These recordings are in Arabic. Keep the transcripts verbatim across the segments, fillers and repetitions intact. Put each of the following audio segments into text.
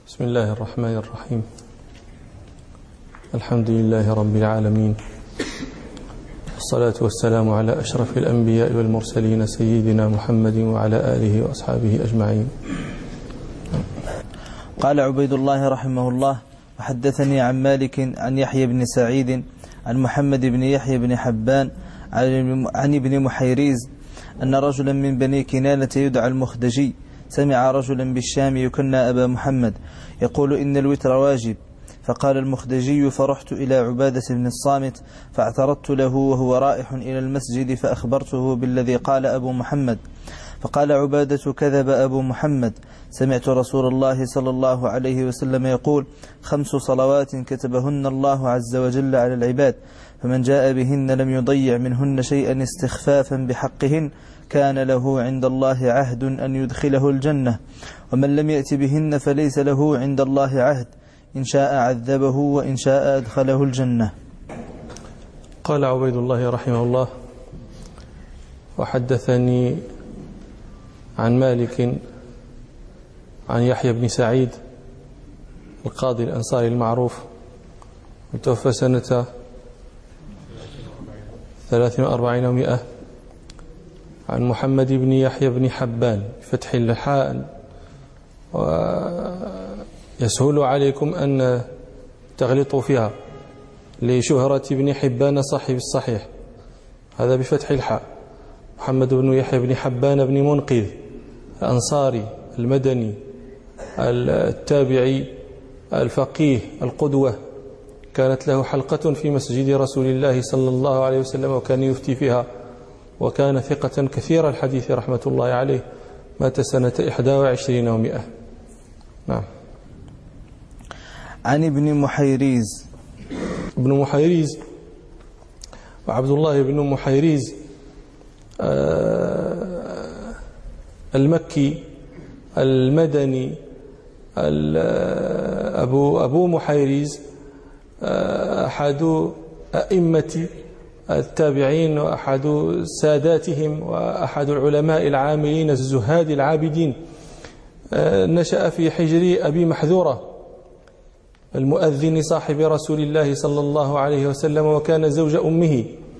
بسم الله الرحمن الرحيم. الحمد لله رب العالمين، والصلاة والسلام على أشرف الأنبياء والمرسلين سيدنا محمد وعلى آله وأصحابه أجمعين. قال عبيد الله رحمه الله: وحدثني عن مالك عن يحيى بن سعيد عن محمد بن يحيى بن حبان عن ابن محيريز أن رجلا من بني كنانة يدعى المخدجي سمع رجلا بالشام يكنى أبا محمد يقول إن الوتر واجب، فقال المخدجي: فرحت إلى عبادة بن الصامت فاعترضت له وهو رائح إلى المسجد فأخبرته بالذي قال أبو محمد، فقال عبادة: كذب أبو محمد، سمعت رسول الله صلى الله عليه وسلم يقول: خمس صلوات كتبهن الله عز وجل على العباد، فمن جاء بهن لم يضيع منهن شيئا استخفافا بحقهن كان له عند الله عهد أن يدخله الجنة، ومن لم يأت بهن فليس له عند الله عهد، إن شاء عذبه وإن شاء أدخله الجنة. قال عبيد الله رحمه الله: وحدثني عن مالك عن يحيى بن سعيد القاضي الأنصاري المعروف، متوفى سنة ثلاث وأربعين ومئة، عن محمد بن يحيى بن حبان بفتح الحاء، ويسهل عليكم أن تغلطوا فيها لشهرة ابن حبان صاحب الصحيح، هذا بفتح الحاء. محمد بن يحيى بن حبان بن منقذ الأنصاري المدني التابعي الفقيه القدوة، كانت له حلقة في مسجد رسول الله صلى الله عليه وسلم وكان يفتي فيها، وكان ثقة كثير الحديث رحمة الله عليه، مات سنة إحدى وعشرين ومئة. نعم. عن ابن محيريز. ابن محيريز وعبد الله بن محيريز المكي المدني أبو أبو محيريز أحد أئمة التابعين وأحد ساداتهم وأحد العلماء العاملين الزهاد العابدين، نشأ في حجر أبي محذورة المؤذن صاحب رسول الله صلى الله عليه وسلم، وكان زوج أمه،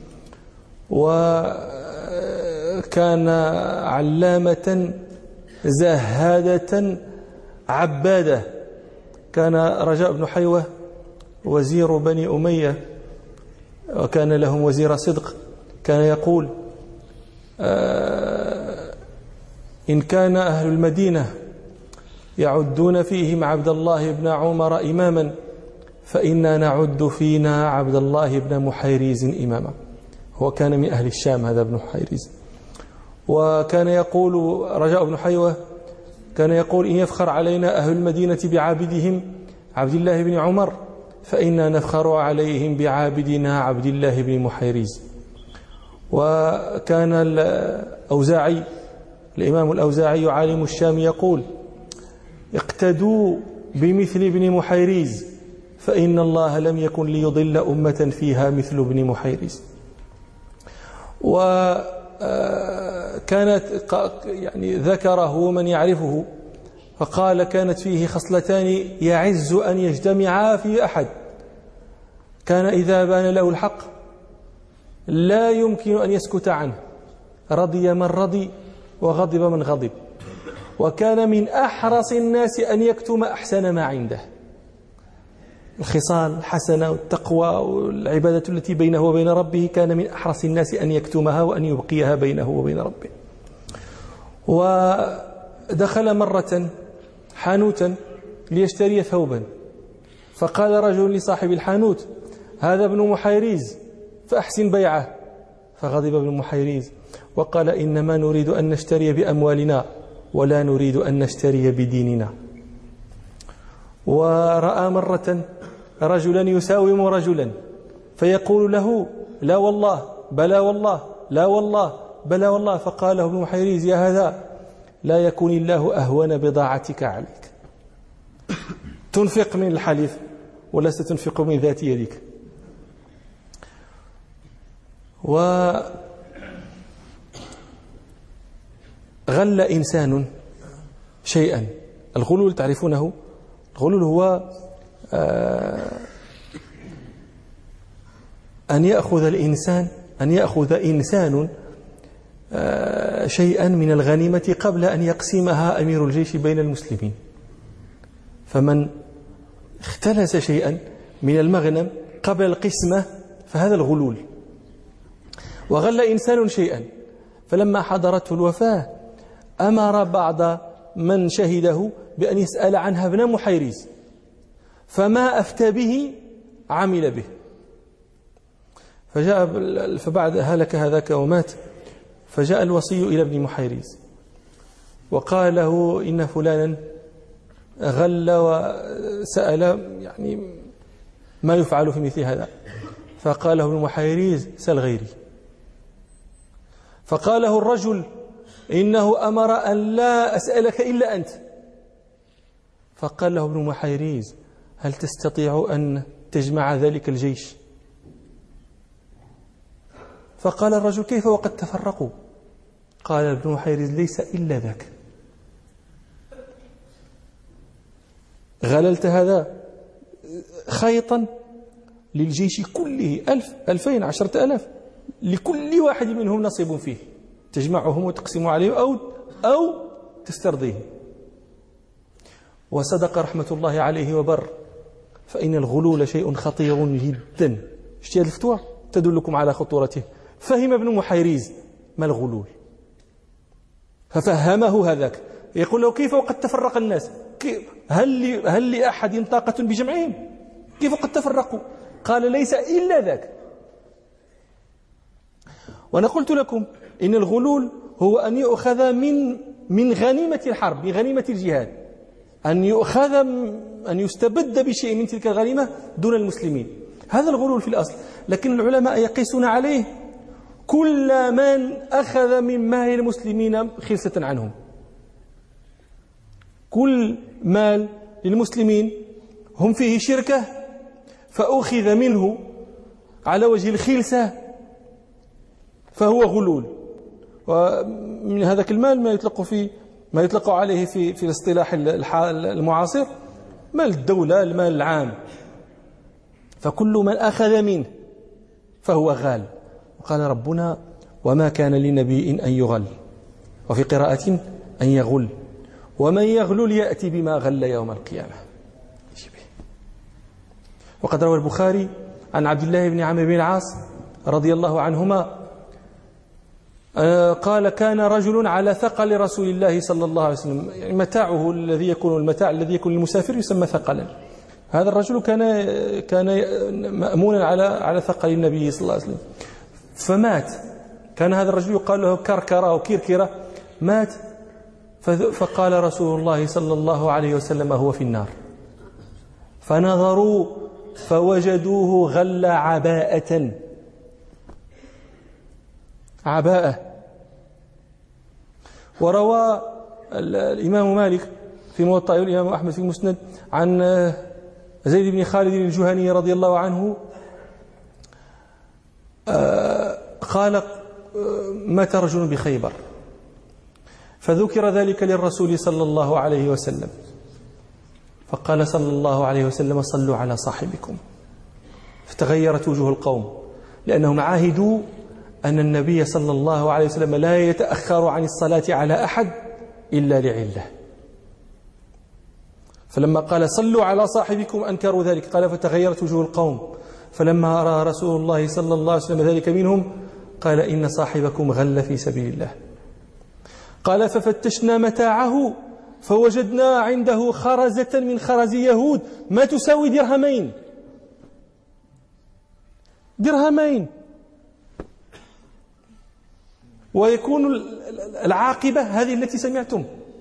وكان علامة زهادة عبادة. كان رجاء بن حيوة وزير بني أمية، وكان لهم وزير صدق، كان يقول: إن كان أهل المدينة يعدون فيهم عبد الله بن عمر إماما فإنا نعد فينا عبد الله بن محيريز إماما. هو كان من أهل الشام هذا ابن محيريز. وكان يقول رجاء بن حيوة كان يقول: إن يفخر علينا أهل المدينة بعابدهم عبد الله بن عمر فإنا نفخر عليهم بعابدنا عبد الله بن محيريز. وكان الأوزاعي الإمام الأوزاعي عالم الشام يقول: اقتدوا بمثل ابن محيريز فإن الله لم يكن ليضل أمة فيها مثل ابن محيريز. وكانت يعني ذكره من يعرفه فقال: كانت فيه خصلتان يعز أن يجتمعا في أحد، كان إذا بان له الحق لا يمكن أن يسكت عنه، رضي من رضي وغضب من غضب، وكان من أحرص الناس أن يكتم أحسن ما عنده. الخصال الحسنة والتقوى والعبادة التي بينه وبين ربه كان من أحرص الناس أن يكتمها وأن يبقيها بينه وبين ربه. ودخل مرة حانوتا ليشتري ثوبا، فقال رجل لصاحب الحانوت: هذا ابن محيريز فأحسن بيعه. فغضب ابن محيريز وقال: إنما نريد أن نشتري بأموالنا ولا نريد أن نشتري بديننا. ورأى مرة رجلا يساوم رجلا فيقول له: لا والله، بلا والله، لا والله، بلا والله. فقال ابن محيريز: يا هذا، لا يكون الله أهون بضاعتك عليك، تنفق من الحليف ولا ستنفق من ذات يدك. وغل إنسان شيئا، الغلول تعرفونه، الغلول هو أن يأخذ الإنسان أن يأخذ إنسان شيئا من الغنيمة قبل أن يقسمها أمير الجيش بين المسلمين. فمن اختلس شيئا من المغنم قبل القسمة فهذا الغلول. وغل إنسان شيئا فلما حضرته الوفاة أمر بعض من شهده بأن يسأل عنها ابن محيريز، فما أفتى به عمل به. فجاء فبعد هلك هذاك ومات، فجاء الوصي إلى ابن محيريز وقال له إن فلانا غل وسأل يعني ما يفعل في مثل هذا. فقال له ابن محيريز سل غيري. فقال له الرجل إنه أمر أن لا أسألك إلا أنت. فقال له ابن محيريز هل تستطيع أن تجمع ذلك الجيش؟ فقال الرجل كيف وقد تفرقوا؟ قال ابن محيريز ليس إلا ذاك، غللت هذا خيطا للجيش كله، ألف ألفين عشرة ألاف، لكل واحد منهم نصيب فيه، تجمعهم وتقسم عليهم أو, أو تسترضيهم. وصدق رحمة الله عليه وبر، فإن الغلول شيء خطير جدا. اشتهى الفتوى تدلكم على خطورته. فهم ابن محيريز ما الغلول ففهمه هذاك، يقول له كيف وقد تفرق الناس؟ هل, هل لأحد طاقة بجمعهم؟ كيف قد تفرقوا؟ قال ليس إلا ذاك. وأنا قلت لكم إن الغلول هو أن يؤخذ من من غنيمة الحرب، من غنيمة الجهاد، أن يؤخذ أن يستبد بشيء من تلك الغنيمة دون المسلمين. هذا الغلول في الأصل، لكن العلماء يقيسون عليه كل من أخذ من مال المسلمين خلسة عنهم. كل مال للمسلمين هم فيه شركة فأخذ منه على وجه الخلسة فهو غلول. ومن هذا المال ما يطلق في ما يطلق عليه في في الاصطلاح المعاصر مال الدولة، المال العام. فكل من أخذ منه فهو غال. وقال ربنا وما كان لنبي أن يغل، وفي قراءة أن يغل، ومن يغلل يأتي بما غل يوم القيامة. وقد روى البخاري عن عبد الله بن عمرو بن العاص رضي الله عنهما قال كان رجل على ثقل رسول الله صلى الله عليه وسلم، يعني متاعه الذي يكون المتاع الذي يكون للمسافر يسمى ثقلا. هذا الرجل كان كان مأمونا على على ثقل النبي صلى الله عليه وسلم، فمات. كان هذا الرجل يقال له كركرة أو كيركرة، مات. فقال رسول الله صلى الله عليه وسلم هو في النار. فنظروا فوجدوه غل عباءة عباءة. وروى الإمام مالك في موطأ والإمام أحمد في المسند عن زيد بن خالد الجهني رضي الله عنه قال مات رجل بخيبر، فذكر ذلك للرسول صلى الله عليه وسلم، فقال صلى الله عليه وسلم صلوا على صاحبكم. فتغيرت وجوه القوم لأنهم عاهدوا أن النبي صلى الله عليه وسلم لا يتأخر عن الصلاة على أحد إلا لعلة. فلما قال صلوا على صاحبكم أنكروا ذلك. قال فتغيرت وجوه القوم، فلما رأى رسول الله صلى الله عليه وسلم ذلك منهم قال إن صاحبكم غل في سبيل الله. قال ففتشنا متاعه فوجدنا عنده خرزة من خرز يهود ما تساوي درهمين درهمين ويكون العاقبة هذه التي سمعتم.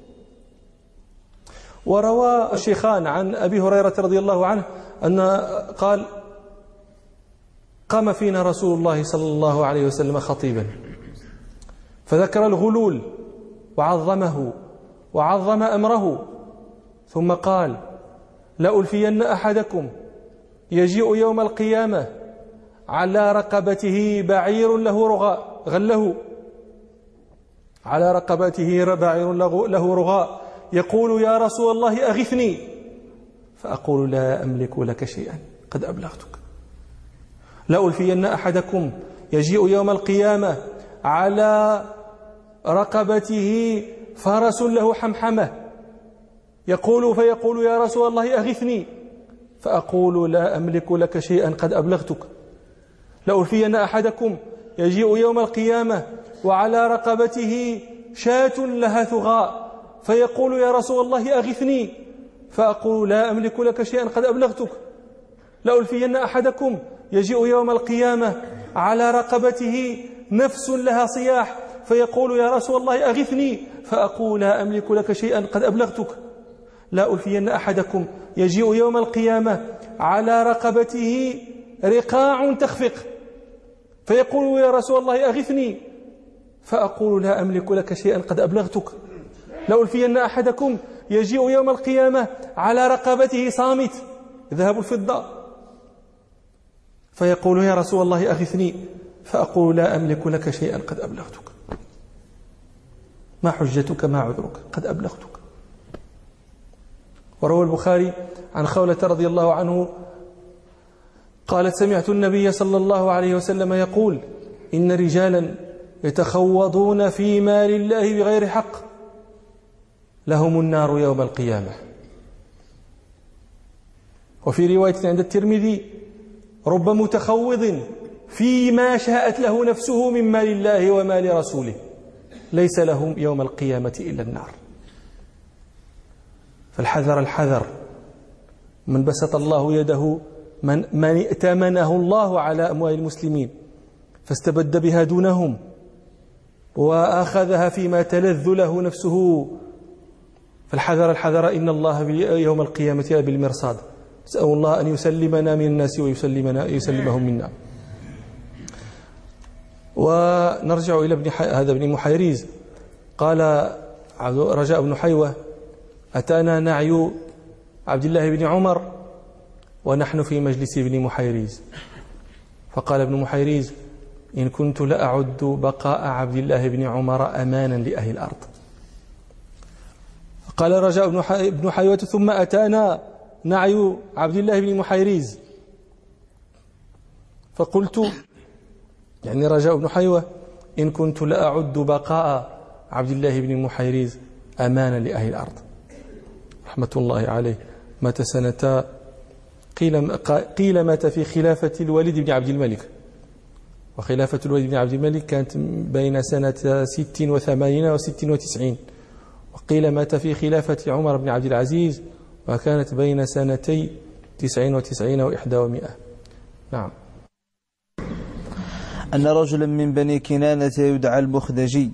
وروى الشيخان عن أبي هريرة رضي الله عنه أن قال قام فينا رسول الله صلى الله عليه وسلم خطيبا فذكر الغلول وعظمه وعظم أمره، ثم قال لألفين أحدكم يجيء يوم القيامة على رقبته بعير له رغاء غله على رقبته بعير له رغاء يقول يا رسول الله أغثني، فأقول لا أملك لك شيئا قد أبلغتك. لا ألفين أحدكم يجيء يوم القيامة على رقبته فرس له حمحمة يقول فيقول يا رسول الله أغثني، فأقول لا أملك لك شيئا قد أبلغتك. لا ألفين أحدكم يجيء يوم القيامة وعلى رقبته شاة لها ثغاء فيقول يا رسول الله أغثني، فأقول لا أملك لك شيئا قد أبلغتك. لا ألفين أحدكم يجيء يوم القيامة على رقبته نفس لها صياح فيقول يا رسول الله أغثني، فأقول لا أملك لك شيئا قد أبلغتك. لا ألفين أحدكم يجيء يوم القيامة على رقبته رقاع تخفق فيقول يا رسول الله أغثني، فأقول لا أملك لك شيئا قد أبلغتك. لا ألفين أحدكم يجيء يوم القيامة على رقبته صامت ذهب الفضة فيقول يا رسول الله أغثني، فأقول لا أملك لك شيئا قد أبلغتك. ما حجتك ما عذرك قد أبلغتك. وروى البخاري عن خولة رضي الله عنه قالت سمعت النبي صلى الله عليه وسلم يقول إن رجالا يتخوضون في مال الله بغير حق لهم النار يوم القيامة. وفي رواية عند الترمذي رب متخوض فيما شاءت له نفسه من مال الله ومال رسوله ليس لهم يوم القيامة إلا النار. فالحذر الحذر، من بسط الله يده من, من ائتمنه الله على أموال المسلمين فاستبد بها دونهم وأخذها فيما تلذ له نفسه، فالحذر الحذر إن الله يوم القيامة بالمرصاد. نسأل الله أن يسلمنا من الناس ويسلمنا يسلمهم منا. ونرجع إلى ابن هذا ابن محيريز قال رجاء بن حيوة أتانا نعي عبد الله بن عمر ونحن في مجلس ابن محيريز، فقال ابن محيريز إن كنت لأعد بقاء عبد الله بن عمر أمانا لأهل الأرض. قال رجاء بن حيوة ثم أتانا نعي عبد الله بن محيريز، فقلت يعني رجاء بن حيوة إن كنت لأعد بقاء عبد الله بن محيريز أمانا لأهل الأرض رحمة الله عليه. مات سنة قيل, قيل مات في خلافة الوليد بن عبد الملك، وخلافة الوليد بن عبد الملك كانت بين سنة ست وثمانين وست وتسعين، وقيل مات في خلافة عمر بن عبد العزيز وكانت بين سنتي تسعين وتسعين وإحدى ومئة. نعم. أن رجلا من بني كنانة يدعى المخدجي.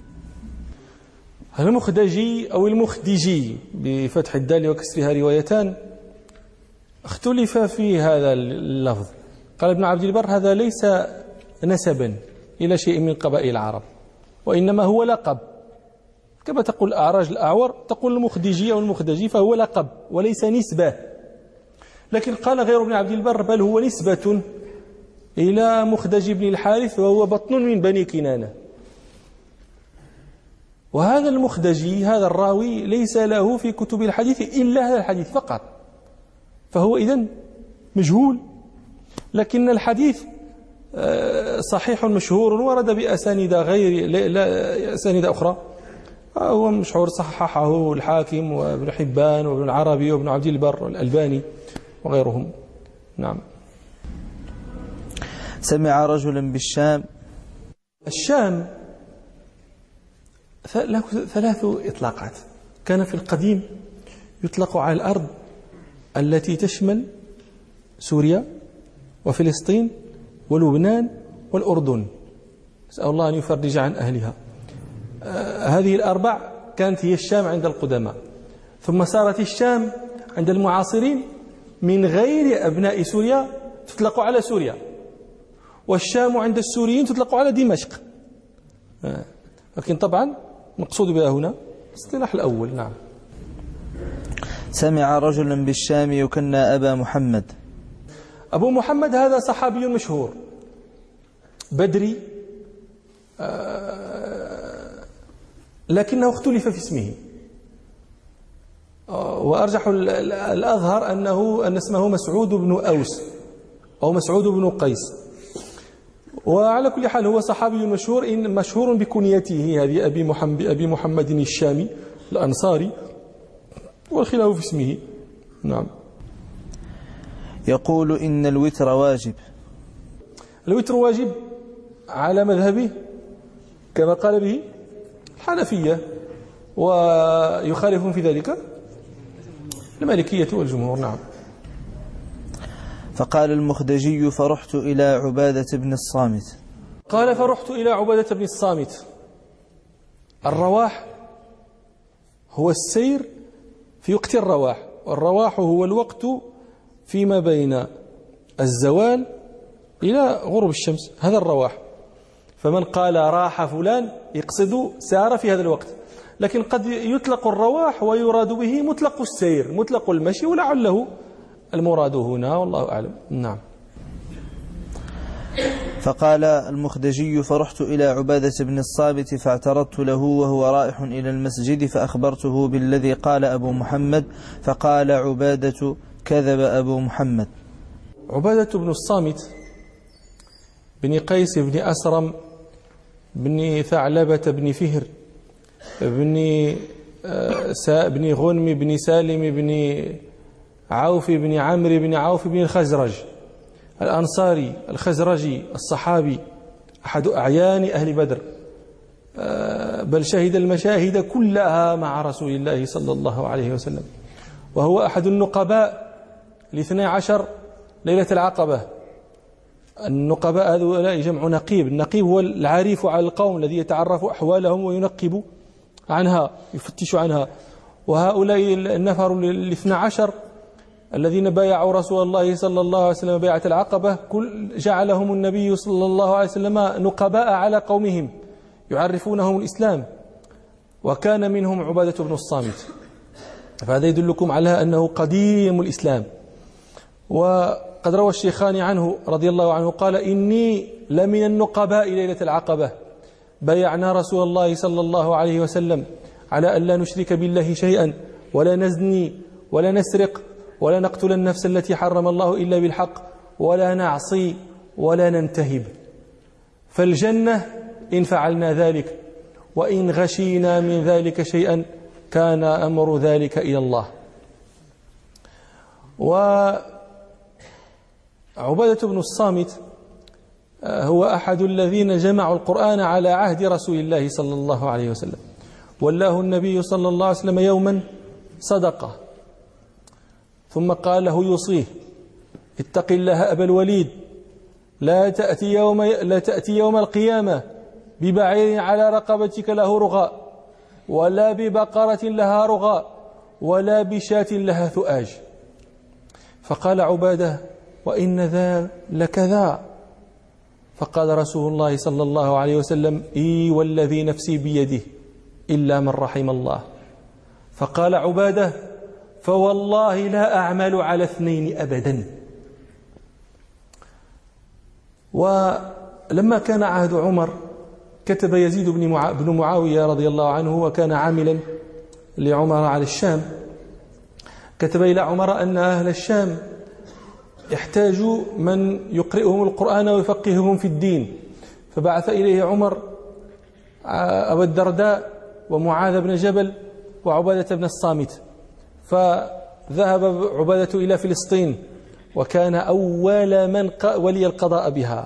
المخدجي أو المخدجي بفتح الدال وكسرها روايتان، اختلف في هذا اللفظ. قال ابن عبد البر هذا ليس نسبا إلى شيء من قبائل العرب، وإنما هو لقب، كما تقول الأعراج الأعور تقول المخدجي أو المخدجي، فهو لقب وليس نسبة. لكن قال غير ابن عبد البر بل هو نسبة إلى مخدج بن الحارث وهو بطن من بني كنانة. وهذا المخدجي هذا الراوي ليس له في كتب الحديث إلا هذا الحديث فقط، فهو إذن مجهول. لكن الحديث صحيح مشهور ورد بأسانيد غير لا أسانيد أخرى، هو مشهور صححه الحاكم وابن حبان وابن العربي وابن عبد البر والألباني وغيرهم. نعم. سمع رجلا بالشام. الشام له ثلاث إطلاقات. كان في القديم يطلق على الأرض التي تشمل سوريا وفلسطين ولبنان والأردن، نسأل الله أن يفرج عن أهلها. آه هذه الأربع كانت هي الشام عند القدماء، ثم صارت الشام عند المعاصرين من غير أبناء سوريا تطلق على سوريا، والشام عند السوريين تطلق على دمشق. آه لكن طبعا مقصود بها هنا الاصطلاح الأول. نعم. سمع رجلا بالشام يكنى أبا محمد. أبو محمد هذا صحابي مشهور بدري، آه لكنه اختلف في اسمه. وأرجح الأظهر أنه أن اسمه مسعود بن أوس أو مسعود بن قيس. وعلى كل حال هو صحابي مشهور إن مشهور بكنيته هذه أبي محمد, أبي محمد الشامي الأنصاري، والخلاف في اسمه. نعم. يقول إن الوتر واجب. الوتر واجب على مذهبه كما قال به الحنفية، ويخالفون في ذلك المالكية والجمهور. نعم. فقال المخدجي فرحت إلى عبادة بن الصامت. قال فرحت إلى عبادة بن الصامت. الرواح هو السير في وقت الرواح، والرواح هو الوقت فيما بين الزوال إلى غروب الشمس، هذا الرواح. فمن قال راح فلان يقصد سار في هذا الوقت، لكن قد يطلق الرواح ويراد به مطلق السير، مطلق المشي، ولعله المراد هنا والله أعلم. نعم. فقال المخدجي فرحت إلى عبادة بن الصامت فاعترضت له وهو رائح إلى المسجد فأخبرته بالذي قال أبو محمد، فقال عبادة كذب أبو محمد. عبادة بن الصامت بن قيس بن أسرم بن ثعلبة بن فهر بن بن غنم بن سالم بن عوف بن عمرو بن عوف بن الخزرج الأنصاري الخزرجي الصحابي، أحد أعيان أهل بدر، بل شهد المشاهد كلها مع رسول الله صلى الله عليه وسلم، وهو أحد النقباء لاثني عشر ليلة العقبة. النقباء هذول جمع نقيب، النقيب هو العارف على القوم الذي يتعرف أحوالهم وينقب عنها يفتش عنها. وهؤلاء النفر الاثنى عشر الذين بايعوا رسول الله صلى الله عليه وسلم بيعة العقبة كل جعلهم النبي صلى الله عليه وسلم نقباء على قومهم يعرفونهم الإسلام، وكان منهم عبادة بن الصامت. فهذا يدلكم على أنه قديم الإسلام. وقد روى الشيخان عنه رضي الله عنه قال إني لمن النقباء ليلة العقبة، بايعنا رسول الله صلى الله عليه وسلم على أن لا نشرك بالله شيئا ولا نزني ولا نسرق ولا نقتل النفس التي حرم الله إلا بالحق ولا نعصي ولا ننتهب، فالجنة إن فعلنا ذلك، وإن غشينا من ذلك شيئا كان أمر ذلك إلى الله. وعبادة بن الصامت هو أحد الذين جمعوا القرآن على عهد رسول الله صلى الله عليه وسلم، والله النبي صلى الله عليه وسلم يوما صدقه، ثم قال له يوصيه اتق الله أبا الوليد، لا تأتي يوم, لا تأتي يوم القيامة ببعير على رقبتك له رغاء، ولا ببقرة لها رغاء، ولا بشاة لها ثؤاج. فقال عبادة وإن ذا لكذا. فقال رسول الله صلى الله عليه وسلم إي والذي نفسي بيده إلا من رحم الله. فقال عبادة فوالله لا أعمل على اثنين أبدا. ولما كان عهد عمر كتب يزيد بن معاوية رضي الله عنه، وكان عاملا لعمر على الشام، كتب إلى عمر أن أهل الشام يحتاجوا من يقرئهم القرآن ويفقههم في الدين، فبعث إليه عمر أبا الدرداء ومعاذ بن جبل وعبادة بن الصامت. فذهب عبادة إلى فلسطين، وكان أول من ولي القضاء بها،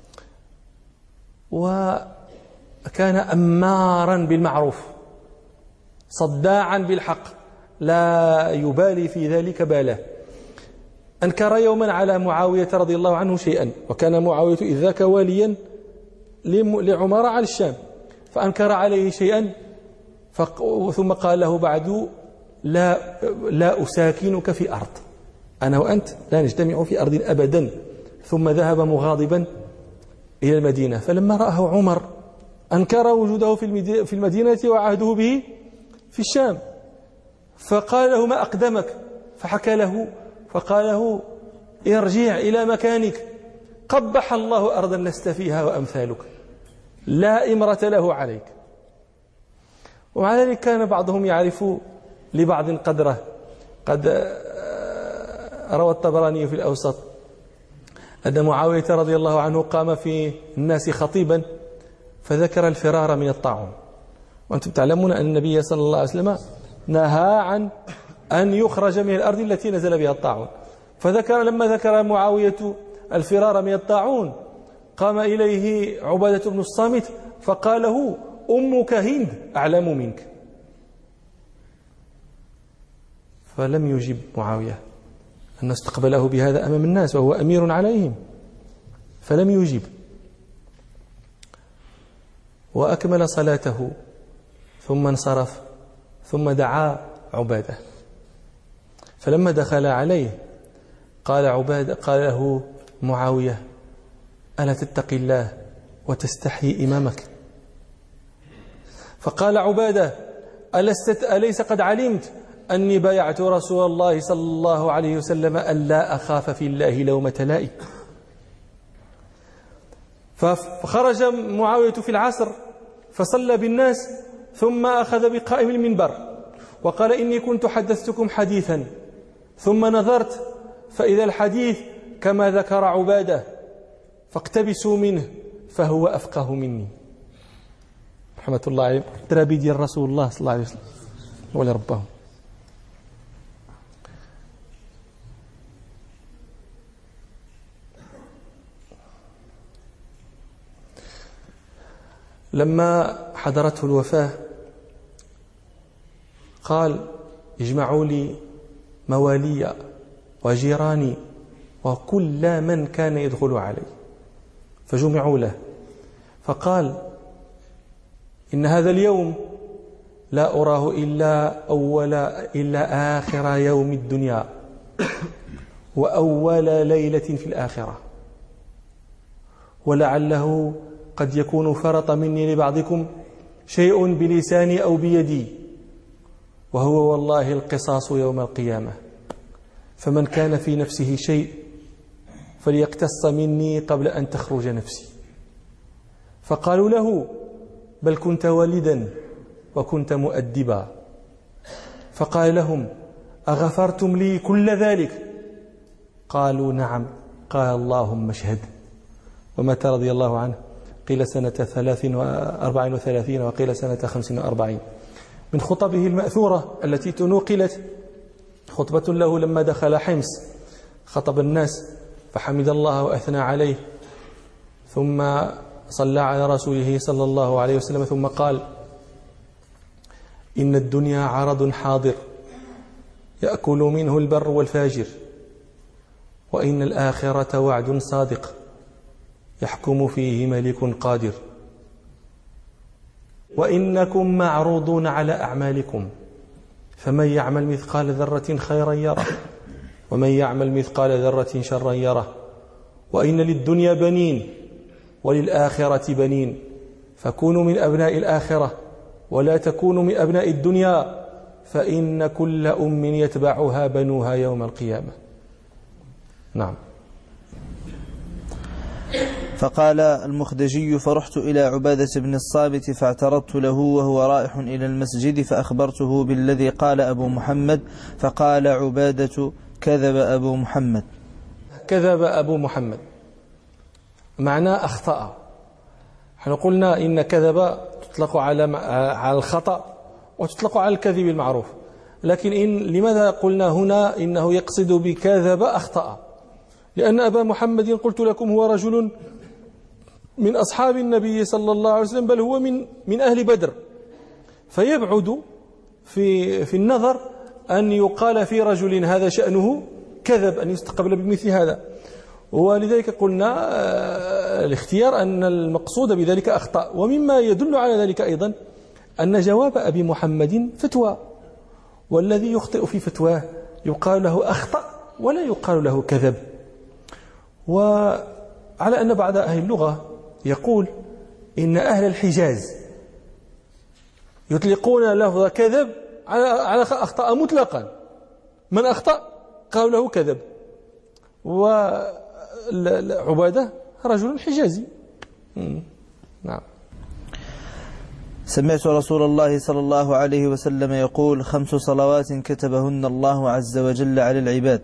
وكان أمارا بالمعروف صداعا بالحق، لا يبالي في ذلك باله. أنكر يوما على معاوية رضي الله عنه شيئا، وكان معاوية إذ ذاك واليا لعمر على الشام، فأنكر عليه شيئا ثم قال له بعد لا, لا أساكنك في أرض، أنا وأنت لا نجتمع في أرض أبدا. ثم ذهب مغاضبا إلى المدينة، فلما رآه عمر أنكر وجوده في المدينة وعهده به في الشام، فقال له ما أقدمك؟ فحكى له فقال له ارجع إلى مكانك، قبح الله أرضا لست فيها وأمثالك، لا إمرة له عليك. ومع ذلك كان بعضهم يعرف لبعض قدره. قد روى الطبراني في الأوسط أن معاوية رضي الله عنه قام في الناس خطيبا فذكر الفرار من الطاعون، وأنتم تعلمون أن النبي صلى الله عليه وسلم نهى عن أن يخرج من الأرض التي نزل بها الطاعون. فذكر لما ذكر معاوية الفرار من الطاعون قام إليه عبادة بن الصامت فقال له: أمك هند أعلم منك. فلم يجب معاوية أن استقبله بهذا أمام الناس وهو أمير عليهم، فلم يجب، وأكمل صلاته ثم انصرف، ثم دعا عبادة. فلما دخل عليه قال عبادة قال له معاوية: ألا تتقي الله وتستحيي إمامك؟ فقال عبادة: ألست أليس قد علمت أني بايعت رسول الله صلى الله عليه وسلم أن لا أخاف في الله لومة لائم؟ فخرج معاوية في العصر فصلى بالناس ثم أخذ بقائم المنبر وقال: إني كنت حدثتكم حديثا ثم نظرت فإذا الحديث كما ذكر عبادة فاقتبسوا منه فهو أفقه مني. رحمة الله عليه. ترابي ديال رسول الله صلى الله عليه وسلم ولا ربهم. لما حضرته الوفاة قال: اجمعوا لي موالي وجيراني وكل من كان يدخل علي، فجمعوا له، فقال: إن هذا اليوم لا أراه إلا أول إلا آخر يوم الدنيا وأول ليلة في الآخرة، ولعله قد يكون فرط مني لبعضكم شيء بلساني أو بيدي، وهو والله القصاص يوم القيامة، فمن كان في نفسه شيء فليقتص مني قبل أن تخرج نفسي. فقالوا له: بل كنت والدا وكنت مؤدبا. فقال لهم: أغفرتم لي كل ذلك؟ قالوا: نعم. قال: اللهم اشهد. ومات رضي الله عنه قيل سنة ثلاث وأربع وثلاثين وقيل سنة خمس وأربعين. من خطبه المأثورة التي تنقلت خطبة له لما دخل حمص خطب الناس فحمد الله وأثنى عليه، ثم صلى على رسوله صلى الله عليه وسلم، ثم قال: إن الدنيا عرض حاضر يأكل منه البر والفاجر، وإن الآخرة وعد صادق يحكم فيه ملك قادر، وإنكم معروضون على أعمالكم، فمن يعمل مثقال ذرة خيرا يره ومن يعمل مثقال ذرة شرا يره، وإن للدنيا بنين وللآخرة بنين، فكونوا من أبناء الآخرة ولا تكونوا من أبناء الدنيا، فإن كل أم يتبعها بنوها يوم القيامة. نعم. فقال المخدجي: فرحت إلى عبادة بن الصامت فاعترضت له وهو رائح إلى المسجد فأخبرته بالذي قال أبو محمد، فقال عبادة: كذب أبو محمد. كذب أبو محمد معناه أخطأ. نحن قلنا إن كذب تطلق على على الخطأ وتطلق على الكذب المعروف، لكن إن لماذا قلنا هنا إنه يقصد بكذب أخطأ؟ لأن أبا محمد قلت لكم هو رجل من أصحاب النبي صلى الله عليه وسلم، بل هو من من أهل بدر، فيبعد في في النظر أن يقال في رجل هذا شأنه كذب أن يستقبل بمثل هذا. ولذلك قلنا الاختيار أن المقصود بذلك أخطأ. ومما يدل على ذلك أيضا أن جواب أبي محمد فتوى، والذي يخطئ في فتواه يقال له أخطأ ولا يقال له كذب. وعلى أن بعض أهل اللغة يقول إن أهل الحجاز يطلقون لفظ كذب على أخطأ مطلقا، من أخطأ قالوا له كذب. وعبادة رجل حجازي. نعم. سمعت رسول الله صلى الله عليه وسلم يقول: خمس صلوات كتبهن الله عز وجل على العباد.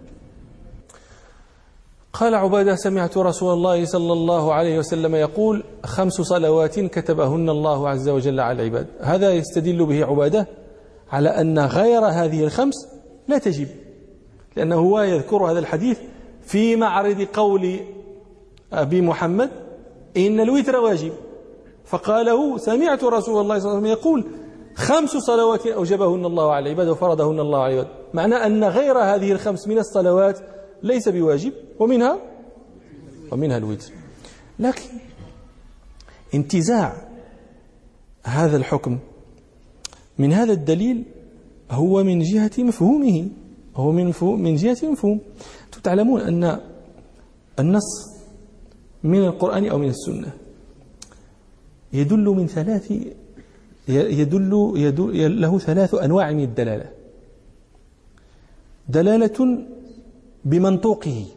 قال عبادة: سمعت رسول الله صلى الله عليه وسلم يقول: خمس صلوات كتبهن الله عز وجل على العباد. هذا يستدل به عبادة على أن غير هذه الخمس لا تجب، لأنه هو يذكر هذا الحديث في معرض قول أبي محمد إن الوتر واجب، فقاله: سمعت رسول الله صلى الله عليه وسلم يقول: خمس صلوات أوجبهن الله على العباد وفرضهن الله على العباد، معنى أن غير هذه الخمس من الصلوات ليس بواجب، ومنها ومنها الوتر. لكن انتزاع هذا الحكم من هذا الدليل هو من جهة مفهومه، هو من من جهة مفهوم. تعلمون أن النص من القرآن أو من السنة يدل من ثلاث يدل, يدل له ثلاث أنواع من الدلالة: دلالة بمنطوقه،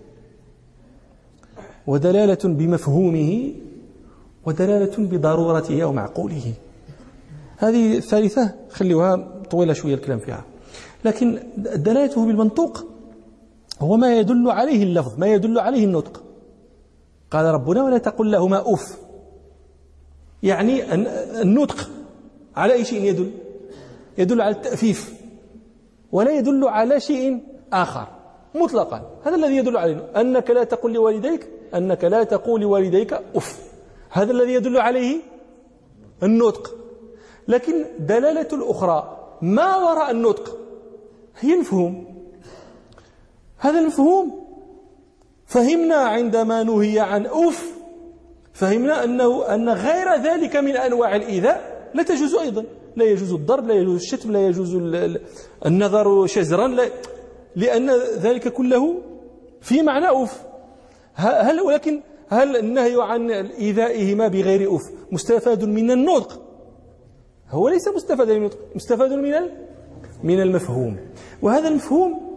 ودلالة بمفهومه، ودلالة بضرورته أو معقوله. هذه الثالثة خلوها طويلة شوية الكلام فيها، لكن دلالته بالمنطوق هو ما يدل عليه اللفظ، ما يدل عليه النطق. قال ربنا: ولا تقل لهما أف. يعني النطق على أي شيء يدل؟ يدل على التأفيف، ولا يدل على شيء آخر مطلقا. هذا الذي يدل عليه أنك لا تقول لوالديك أنك لا تقول لوالديك أف، هذا الذي يدل عليه النطق. لكن دلالة الأخرى ما وراء النطق هي المفهوم. هذا المفهوم فهمنا عندما نهي عن أف، فهمنا أنه أن غير ذلك من أنواع الإيذاء لا تجوز أيضا. لا يجوز الضرب، لا يجوز الشتم، لا يجوز النظر شزرا، لا، لأن ذلك كله في معنى أف. هل ولكن هل النهي عن إيذائهما بغير أف مستفاد من النطق؟ هو ليس مستفاد من النطق، مستفاد من من المفهوم. وهذا المفهوم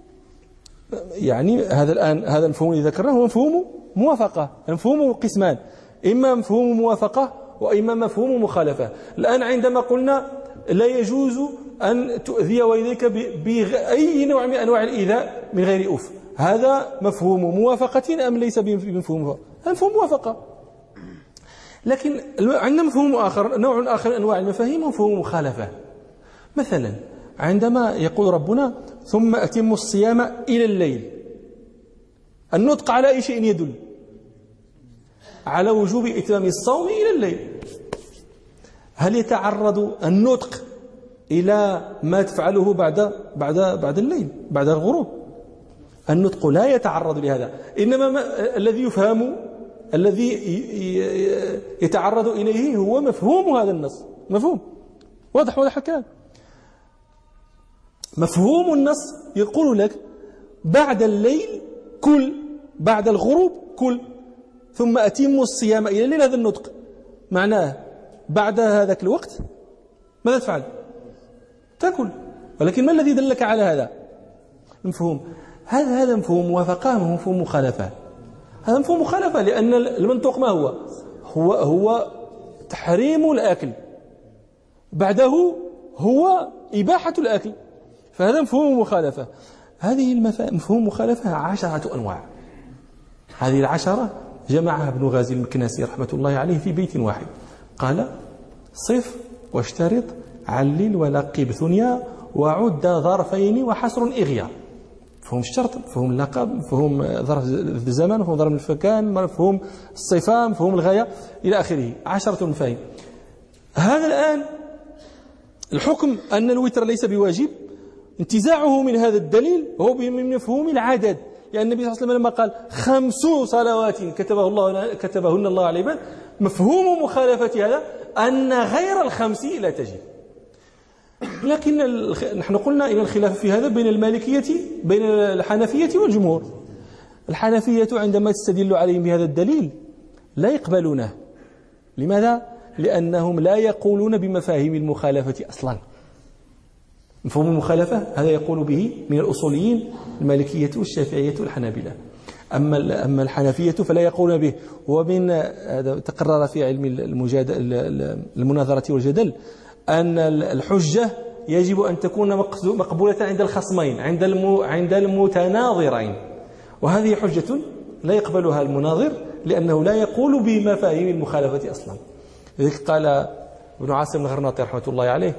يعني هذا الآن هذا المفهوم الذي ذكرناه هو مفهوم موافقة. المفهوم قسمان: إما مفهوم موافقة وإما مفهوم مخالفة. الآن عندما قلنا لا يجوز أن تؤذي والديك بأي نوع من أنواع الإيذاء من غير أف، هذا مفهوم موافقة أم ليس بمفهوم موافقة؟ هذا مفهوم موافقة. لكن عندنا مفهوم آخر، نوع آخر من أنواع المفاهيم، مفهوم مخالفة. مثلا عندما يقول ربنا: ثم أتموا الصيام إلى الليل، النطق على أي شيء يدل؟ على وجوب إتمام الصوم إلى الليل. هل يتعرض النطق إلى ما تفعله بعد بعد بعد الليل، بعد الغروب؟ النطق لا يتعرض لهذا، إنما ما الذي يفهم، الذي يتعرض إليه هو مفهوم هذا النص. مفهوم واضح واضح الكلام. مفهوم النص يقول لك بعد الليل كل، بعد الغروب كل، ثم أتموا الصيام إلى الليل. هذا النطق معناه بعد هذاك الوقت ماذا تفعل؟ تأكل. ولكن ما الذي دلك على هذا؟ المفهوم. هذا هذا مفهوم موافقة، مفهوم مخالفة. هذا مفهوم مخالفة، لأن المنطق ما هو؟ هو هو تحريم الأكل، بعده هو إباحة الأكل، فهذا مفهوم مخالفة. هذه مفهوم مخالفة عشرة أنواع. هذه العشرة جمعها ابن غازي المكناسي رحمة الله عليه في بيت واحد، قال: صف واشترط علل ولقب ثنيا وعد ظرفين وحصر إغيار. مفهوم الشرط، مفهوم اللقب، مفهوم ظرف الزمان، مفهوم ظرف المكان، مفهوم الصفة، مفهوم الغاية إلى آخره، عشرة مفاهيم. هذا الآن الحكم أن الوتر ليس بواجب، انتزاعه من هذا الدليل هو من مفهوم العدد، لأن النبي صلى الله عليه وسلم لما قال خمس صلوات كتبه الله كتبهن الله على العباد، مفهوم مخالفة هذا أن غير الخمس لا تجب. لكن نحن قلنا إن الخلاف في هذا بين المالكية بين الحنفية والجمهور. الحنفية عندما تستدل عليهم بهذا الدليل لا يقبلونه. لماذا؟ لأنهم لا يقولون بمفاهيم المخالفة أصلا. مفهوم المخالفة هذا يقول به من الأصوليين المالكية والشافعية والحنابلة. أما أما الحنفية فلا يقولون به. ومن هذا تقرر في علم المجادل المناظرة والجدل أن الحجة يجب أن تكون مقبولة عند الخصمين، عند عند المتناظرين، وهذه حجة لا يقبلها المناظر لأنه لا يقول بمفاهيم المخالفة أصلا. لذلك قال ابن عاصم الغرناطي رحمة الله عليه: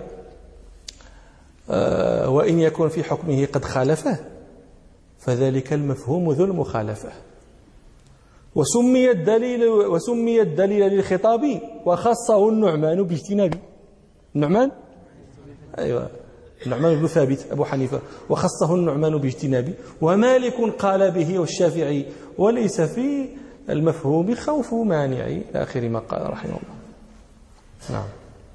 آه وإن يكن في حكمه قد خالفه فذلك المفهوم ذو المخالفة. وسمي الدليل وسمي الدليل للخطاب وخصه النعمان باجتنابه. النعمان أيوة النعمان بن ثابت أبو حنيفة، وخصه النعمان باجتنابه. ومالك قال به والشافعي، وليس في المفهوم خوف مانع، آخر ما قال رحمه الله. نعم.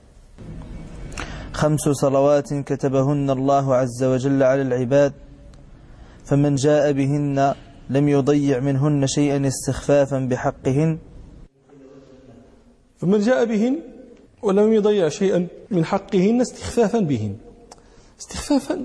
خمس صلوات كتبهن الله عز وجل على العباد، فمن جاء بهن لم يضيع منهن شيئا استخفافا بحقهن فمن جاء بهن ولم يضيع شيئا من حقهن استخفافا بهن. استخفافا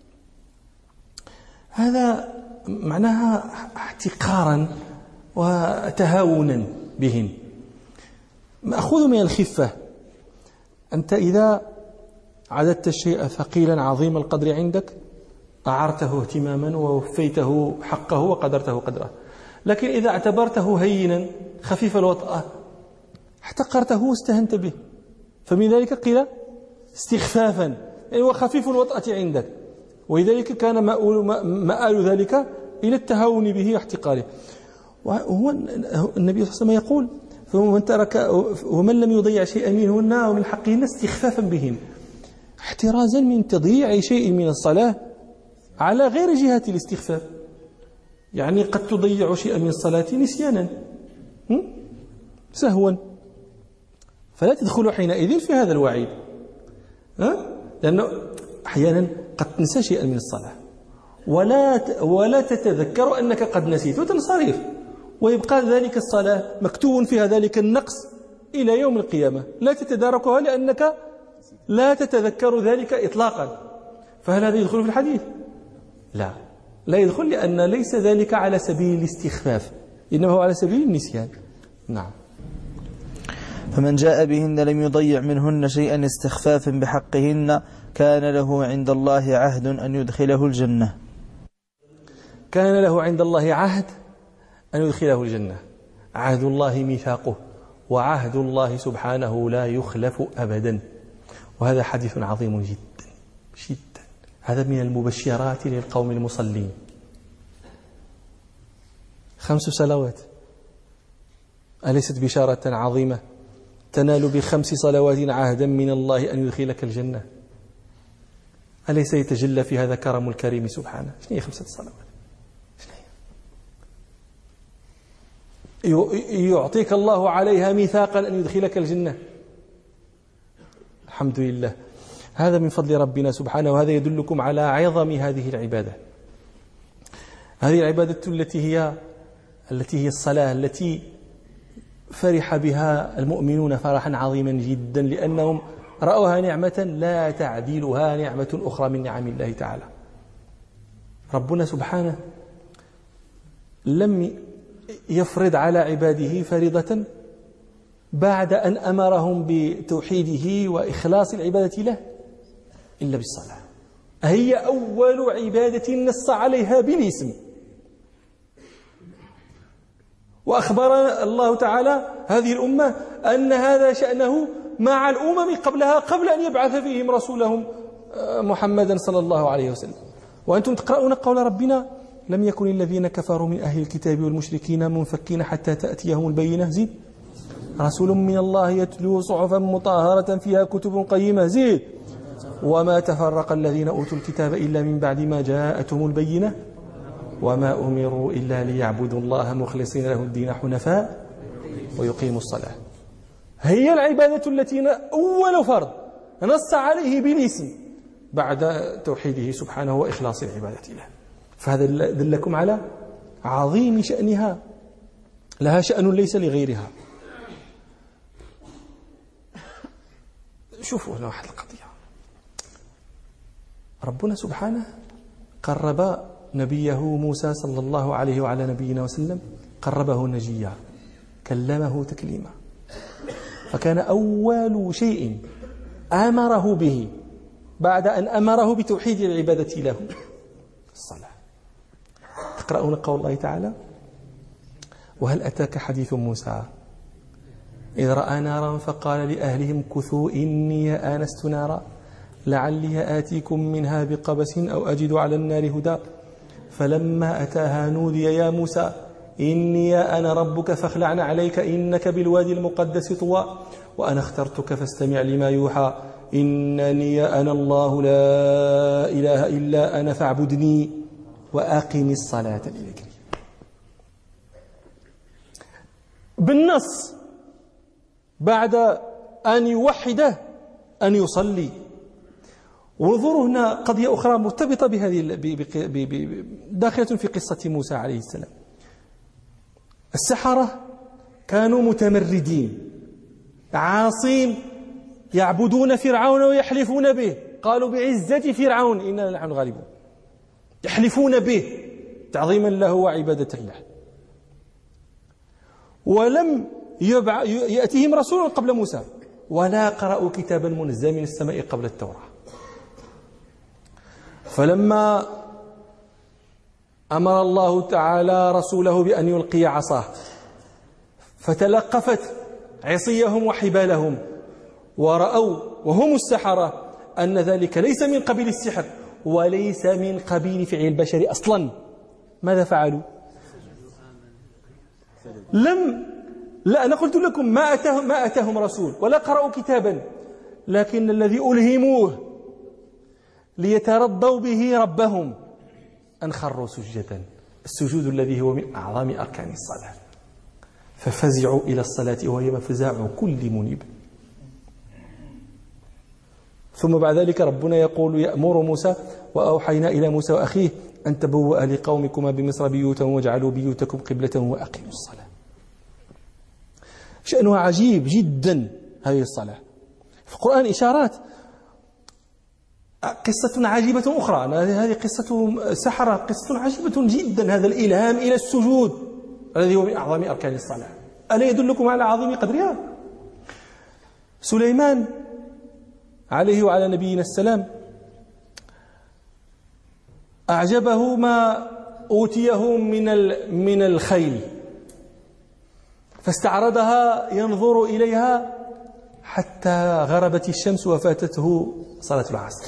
هذا معناها احتقارا وتهاونا بهن، مأخوذ من الخفة. أنت إذا عددت الشيء ثقيلا عظيم القدر عندك أعرته اهتماما ووفيته حقه وقدرته قدره، لكن إذا اعتبرته هينا خفيف الوطأة احتقرته واستهنت به، فمن ذلك قيل استخفافا، يعني وخفيف الوطأة عندك، ولذلك كان مآل ذلك إلى التهاون به واحتقاره. وهو النبي صلى الله عليه وسلم يقول: فمن ترك ومن لم يضيع شيئا منهن ومن حقهن استخفافا بهن، احترازا من تضييع شيء من الصلاة على غير جهة الاستخفاف. يعني قد تضيع شيئا من الصلاة نسيانا سهوا، فلا تدخل حينئذ في هذا الوعيد، ها؟ لأنه أحيانا قد تنسى شيئا من الصلاة ولا ولا تتذكر أنك قد نسيت وتنصرف، ويبقى ذلك الصلاة مكتوب فيها ذلك النقص إلى يوم القيامة، لا تتداركها لأنك لا تتذكر ذلك إطلاقا. فهل هذا يدخل في الحديث؟ لا لا يدخل، لأن ليس ذلك على سبيل الاستخفاف، إنما هو على سبيل النسيان. نعم. فمن جاء بهن لم يضيع منهن شيئا استخفافا بحقهن كان له عند الله عهد أن يدخله الجنة. كان له عند الله عهد أن يدخله الجنة. عهد الله ميثاقه، وعهد الله سبحانه لا يخلف أبدا. وهذا حديث عظيم جدا جدا، هذا من المبشرات للقوم المصلين. خمس صلوات، أليست بشارة عظيمة؟ تنال بخمس صلوات عهدا من الله أن يدخلك الجنة. أليس يتجلى في هذا كرم الكريم سبحانه؟ شنو هي خمسة صلوات؟ يعطيك الله عليها ميثاقا أن يدخلك الجنة. الحمد لله، هذا من فضل ربنا سبحانه، وهذا يدلكم على عظم هذه العبادة. هذه العبادة التي هي التي هي الصلاة، التي فرح بها المؤمنون فرحا عظيما جدا، لأنهم رأوها نعمة لا تعديلها نعمة أخرى من نعم الله تعالى. ربنا سبحانه لم يفرض على عباده فريضة بعد أن أمرهم بتوحيده وإخلاص العبادة له إلا بالصلاة. هي أول عبادة نص عليها بالاسم، وأخبر الله تعالى هذه الأمة أن هذا شأنه مع الأمم قبلها، قبل أن يبعث فيهم رسولهم محمدا صلى الله عليه وسلم. وأنتم تقرؤون قول ربنا: لم يكن الذين كفروا من أهل الكتاب والمشركين منفكين حتى تأتيهم البينة. زيد: رسول من الله يتلو صحفا مطهرة فيها كتب قيمة. زيد: وما تفرق الذين أوتوا الكتاب إلا من بعد ما جاءتهم البينة وما أمروا إلا ليعبدوا الله مخلصين له الدين حنفاء ويقيموا الصلاة. هي العبادة التي أول فرض نص عليه بالاسم بعد توحيده سبحانه وإخلاص العبادة له. فهذا دلكم على عظيم شأنها، لها شأن ليس لغيرها. شوفوا واحد القضية، ربنا سبحانه قرب نبيه موسى صلى الله عليه وعلى نبينا وسلم قربه نجيا، كلمه تكليما. فكان أول شيء أمره به بعد أن أمره بتوحيد العبادة له الصلاة. تقرؤون قول الله تعالى: وهل أتاك حديث موسى إذ رأى نارا فقال لأهلهم كثوا إني آنست نارا لعلي آتيكم منها بقبس أو أجد على النار هدى فلما أتاها نودي يا موسى إني أنا ربك فاخلعن عليك إنك بالوادي المقدس طوى وأنا اخترتك فاستمع لما يوحى إنني أنا الله لا إله إلا أنا فاعبدني وأقم الصلاة لذكري. بالنص بعد أن يوحده أن يصلي. وانظروا هنا قضية أخرى مرتبطة بهذه داخلة في قصة موسى عليه السلام. السحرة كانوا متمردين عاصين يعبدون فرعون ويحلفون به، قالوا بعزة فرعون إننا نحن غالبون، يحلفون به تعظيما له وعبادة له. ولم يأتيهم رسول قبل موسى ولا قرأوا كتابا منزلا من السماء قبل التوراة. فلما أمر الله تعالى رسوله بأن يلقي عصاه فتلقفت عصيهم وحبالهم ورأوا وهم السحرة أن ذلك ليس من قبيل السحر وليس من قبيل فعل البشر أصلا، ماذا فعلوا؟ لم لا أنا قلت لكم ما أتاهم, ما أتاهم رسول ولا قرأوا كتابا، لكن الذي ألهموه ليترضوا به ربهم أن خروا سجدا، السجود الذي هو من أعظم أركان الصلاة، ففزعوا إلى الصلاة وهي مفزع كل منيب. ثم بعد ذلك ربنا يقول يأمر موسى وأوحينا إلى موسى وأخيه أن تبوأ لقومكما بمصر بيوتا واجعلوا بيوتكم قبلة وأقيموا الصلاة. شأنها عجيب جدا هذه الصلاة. في القرآن إشارات. قصة عجيبة أخرى، هذه قصة سحرة، قصة عجيبة جدا، هذا الإلهام إلى السجود الذي هو من أعظم أركان الصلاة. ألا يدلكم على عظيم قدرها؟ سليمان عليه وعلى نبينا السلام أعجبه ما أوتيه من من الخيل، فاستعرضها ينظر إليها حتى غربت الشمس وفاتته صلاة العصر.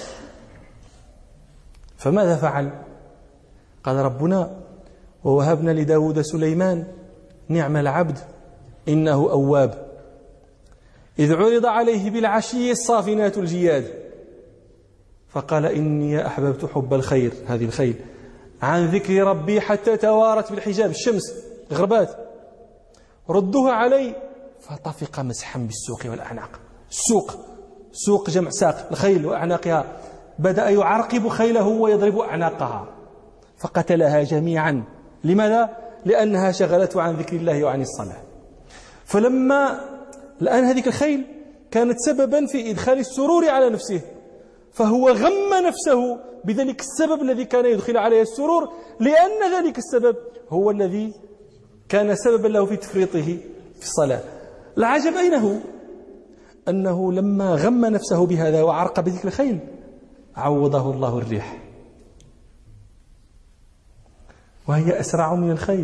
فماذا فعل؟ قال ربنا ووهبنا لداود سليمان نعم العبد إنه أواب إذ عرض عليه بالعشي الصافنات الجياد فقال إني أحببت حب الخير، هذه الخيل، عن ذكر ربي حتى توارت بالحجاب، الشمس غربات، ردوها علي فطفق مسحا بالسوق والأعناق. السوق سوق جمع ساق، الخيل وأعناقها، بدأ يعرقب خيله ويضرب أعناقها فقتلها جميعا. لماذا؟ لأنها شغلته عن ذكر الله وعن الصلاة. فلما الآن هذه الخيل كانت سببا في إدخال السرور على نفسه، فهو غم نفسه بذلك السبب الذي كان يدخل عليه السرور، لأن ذلك السبب هو الذي كان سببا له في تفريطه في الصلاة. العجب أين هو؟ أنه لما غم نفسه بهذا وعرق بذكر الخيل عوضه الله الريح، وهي أسرع من الخيل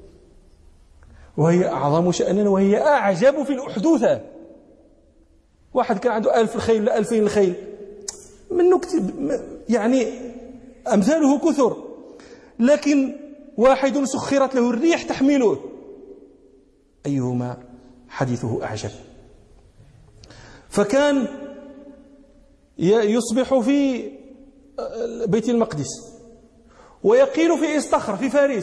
وهي أعظم شأنا وهي أعجب في الأحدوثة. واحد كان عنده ألف الخيل لا ألفين الخيل من نكتب يعني أمثاله كثر، لكن واحد سخرت له الريح تحمله، أيهما حديثه أعجب؟ فكان يصبح في بيت المقدس ويقيل في إسطخر في فارس،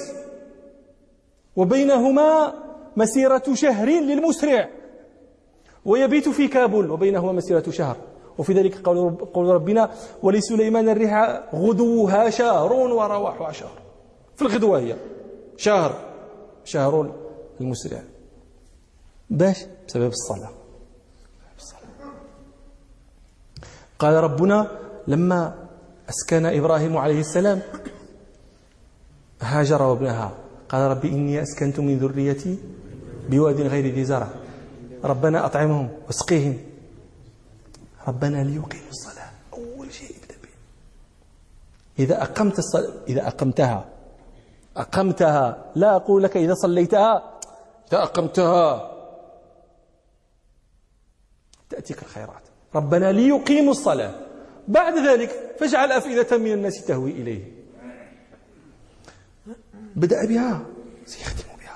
وبينهما مسيرة شهر للمسرع، ويبيت في كابول وبينهما مسيرة شهر. وفي ذلك قول ربنا ولسليمان الريح غدوها شهر ورواحها شهر، في الغدوة هي شهر، شهر المسرع، باش بسبب الصلاة. قال ربنا لما أسكن إبراهيم عليه السلام هاجر وابنها، قال ربي إني أسكنت من ذريتي بواد غير ذي زرع ربنا أطعمهم واسقيهم. ربنا ليقيموا الصلاة، أول شيء ابدأ به. إذا أقمت الصلاة، إذا أقمتها أقمتها، لا أقول لك إذا صليتها، إذا أقمتها تأتيك الخيرات. ربنا ليقيموا الصلاة، بعد ذلك فاجعل أفئدة من الناس تهوي إليه. بدأ بها سيختم بها.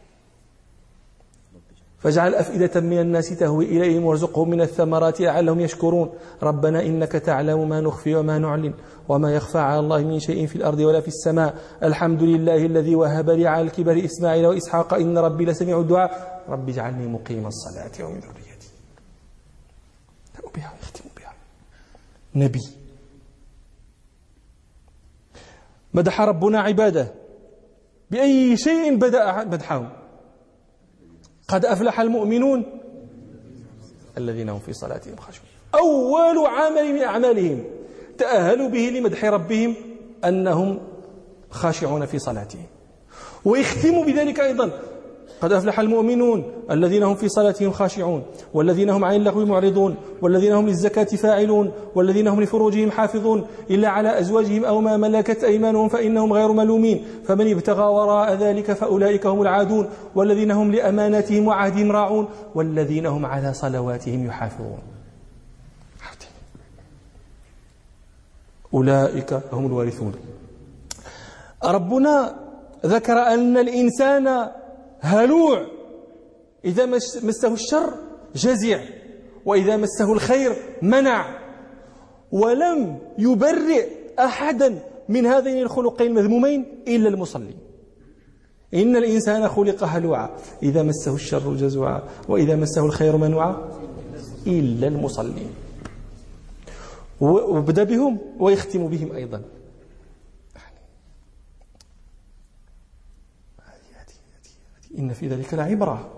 فاجعل أفئدة من الناس تهوي إليهم وارزقهم من الثمرات لعلهم يشكرون. ربنا إنك تعلم ما نخفي وما نعلن وما يخفى على الله من شيء في الأرض ولا في السماء. الحمد لله الذي وهب لي على الكبر إسماعيل وإسحاق إن ربي لسميع الدعاء. رب اجعلني مقيم الصلاة ومن ذريتي. بدأ بها يختم بها. نبي مدح ربنا عباده بأي شيء بدأ مدحهم. قد أفلح المؤمنون الذين هم في صلاتهم خاشعون. أول عمل من أعمالهم تأهلوا به لمدح ربهم أنهم خاشعون في صلاتهم. ويختموا بذلك أيضا قد أفلح المؤمنون الذين هم في صلاتهم خاشعون والذين هم عن اللغو معرضون والذين هم للزكاة فاعلون والذين هم لفروجهم حافظون إلا على أزواجهم أو ما ملكت أيمانهم فإنهم غير ملومين فمن ابتغى وراء ذلك فأولئك هم العادون والذين هم لأماناتهم وعهدهم راعون والذين هم على صلواتهم يحافظون. أولئك هم الوارثون. ربنا ذكر أن الإنسان هلوع، إذا مسه الشر جزع وإذا مسه الخير منع، ولم يبرئ أحدا من هذين الخلقين المذمومين إلا المصلي. إن الإنسان خلق هلوعا إذا مسه الشر جزوعا وإذا مسه الخير منوعا إلا المصلين. وابدأ بهم ويختم بهم أيضا. إن في ذلك لعبرة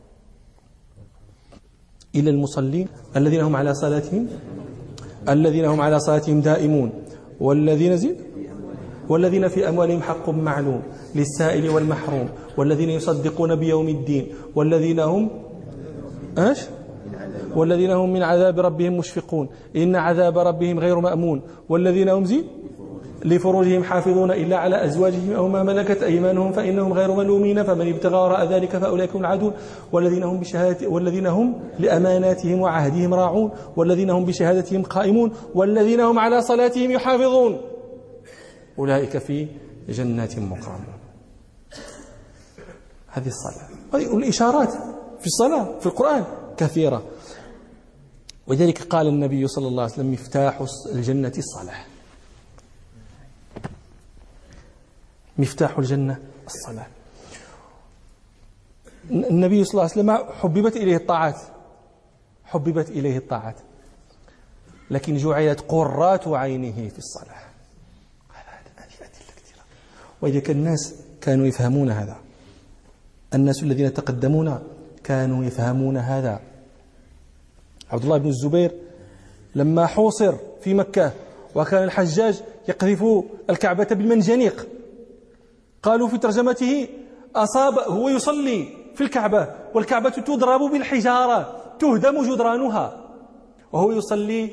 إلى المصلين الذين هم على صلاتهم الذين هم على صلاتهم دائمون والذين زيد والذين في أموالهم حق معلوم للسائل والمحروم والذين يصدقون بيوم الدين والذين هم ايش والذين هم من عذاب ربهم مشفقون إن عذاب ربهم غير مأمون والذين هم زيد لفروجهم حافظون إلا على أزواجهم أو ما ملكت أيمانهم فإنهم غير ملومين فمن ابتغى وراء ذلك فأولئك هم العادون والذين هم بشهادة والذين هم لأماناتهم وعهدهم راعون والذين هم بشهادتهم قائمون والذين هم على صلاتهم يحافظون أولئك في جنات مكرمون. هذه الصلاة. والإشارات في الصلاة في القرآن كثيرة، ولذلك قال النبي صلى الله عليه وسلم مفتاح الجنة الصلاة. مفتاح الجنة الصلاة. النبي صلى الله عليه وسلم حببت إليه الطاعات حببت إليه الطاعات لكن جعلت قرات عينه في الصلاة. هذه أدلة كثيرة، وإذا الناس كانوا يفهمون هذا، الناس الذين تقدمون كانوا يفهمون هذا. عبد الله بن الزبير لما حوصر في مكة وكان الحجاج يقذف الكعبة بالمنجنيق، قالوا في ترجمته أصاب هو يصلي في الكعبة والكعبة تضرب بالحجارة تهدم جدرانها وهو يصلي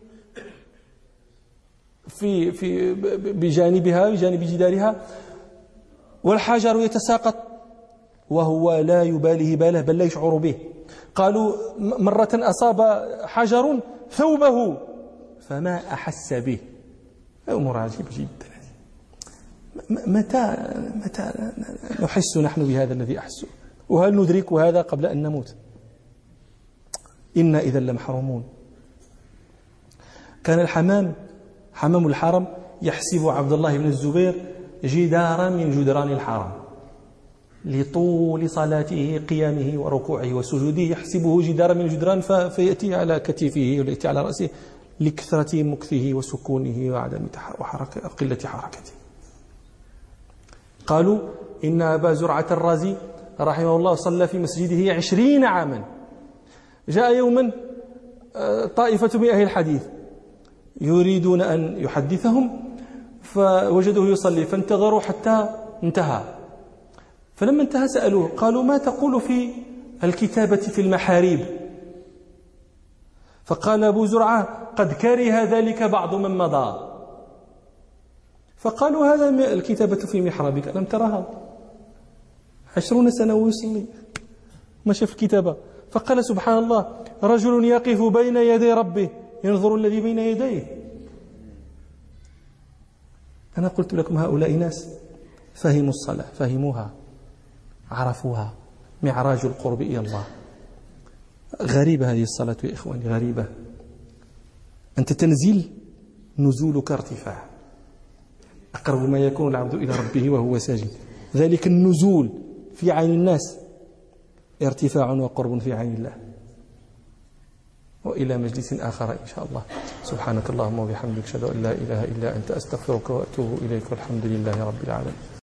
في في بجانبها بجانب جدارها والحجر يتساقط وهو لا يبالي باله بل لا يشعر به. قالوا مرة أصاب حجر ثوبه فما أحس به. أمر عجيب جدا. متى متى نحس نحن بهذا الذي أحسه؟ وهل ندرك هذا قبل أن نموت؟ إنا إذا لمحرومون. كان الحمام حمام الحرم يحسب عبد الله بن الزبير جدارا من جدران الحرم لطول صلاته قيامه وركوعه وسجوده، يحسبه جدارا من الجدران فيأتي على كتفه ويأتي على رأسه لكثرة مكثه وسكونه وعدم وحركة قلة حركته. قالوا إن أبا زرعة الرازي رحمه الله صلى في مسجده عشرين عاما. جاء يوما طائفة من أهل الحديث يريدون أن يحدثهم فوجدوه يصلي فانتظروا حتى انتهى. فلما انتهى سألوه قالوا ما تقول في الكتابة في المحاريب؟ فقال أبو زرعة قد كره ذلك بعض من مضى. فقالوا هذا الكتابة في محرابك ألم ترها؟ عشرون سنة ويصلي ما شاف الكتابة. فقال سبحان الله رجل يقف بين يدي ربه ينظر الذي بين يديه. أنا قلت لكم هؤلاء ناس فهموا الصلاة، فهموها، عرفوها، معراج القرب إلى الله. غريبة هذه الصلاة يا إخواني، غريبة. أنت تنزل نزولك ارتفاع، أقرب ما يكون العبد إلى ربه وهو ساجد. ذلك النزول في عين الناس ارتفاع وقرب في عين الله. وإلى مجلس آخر إن شاء الله. سبحانك اللهم وبحمدك أشهد أن لا إله إلا أنت أستغفرك وأتوب إليك والحمد لله رب العالمين.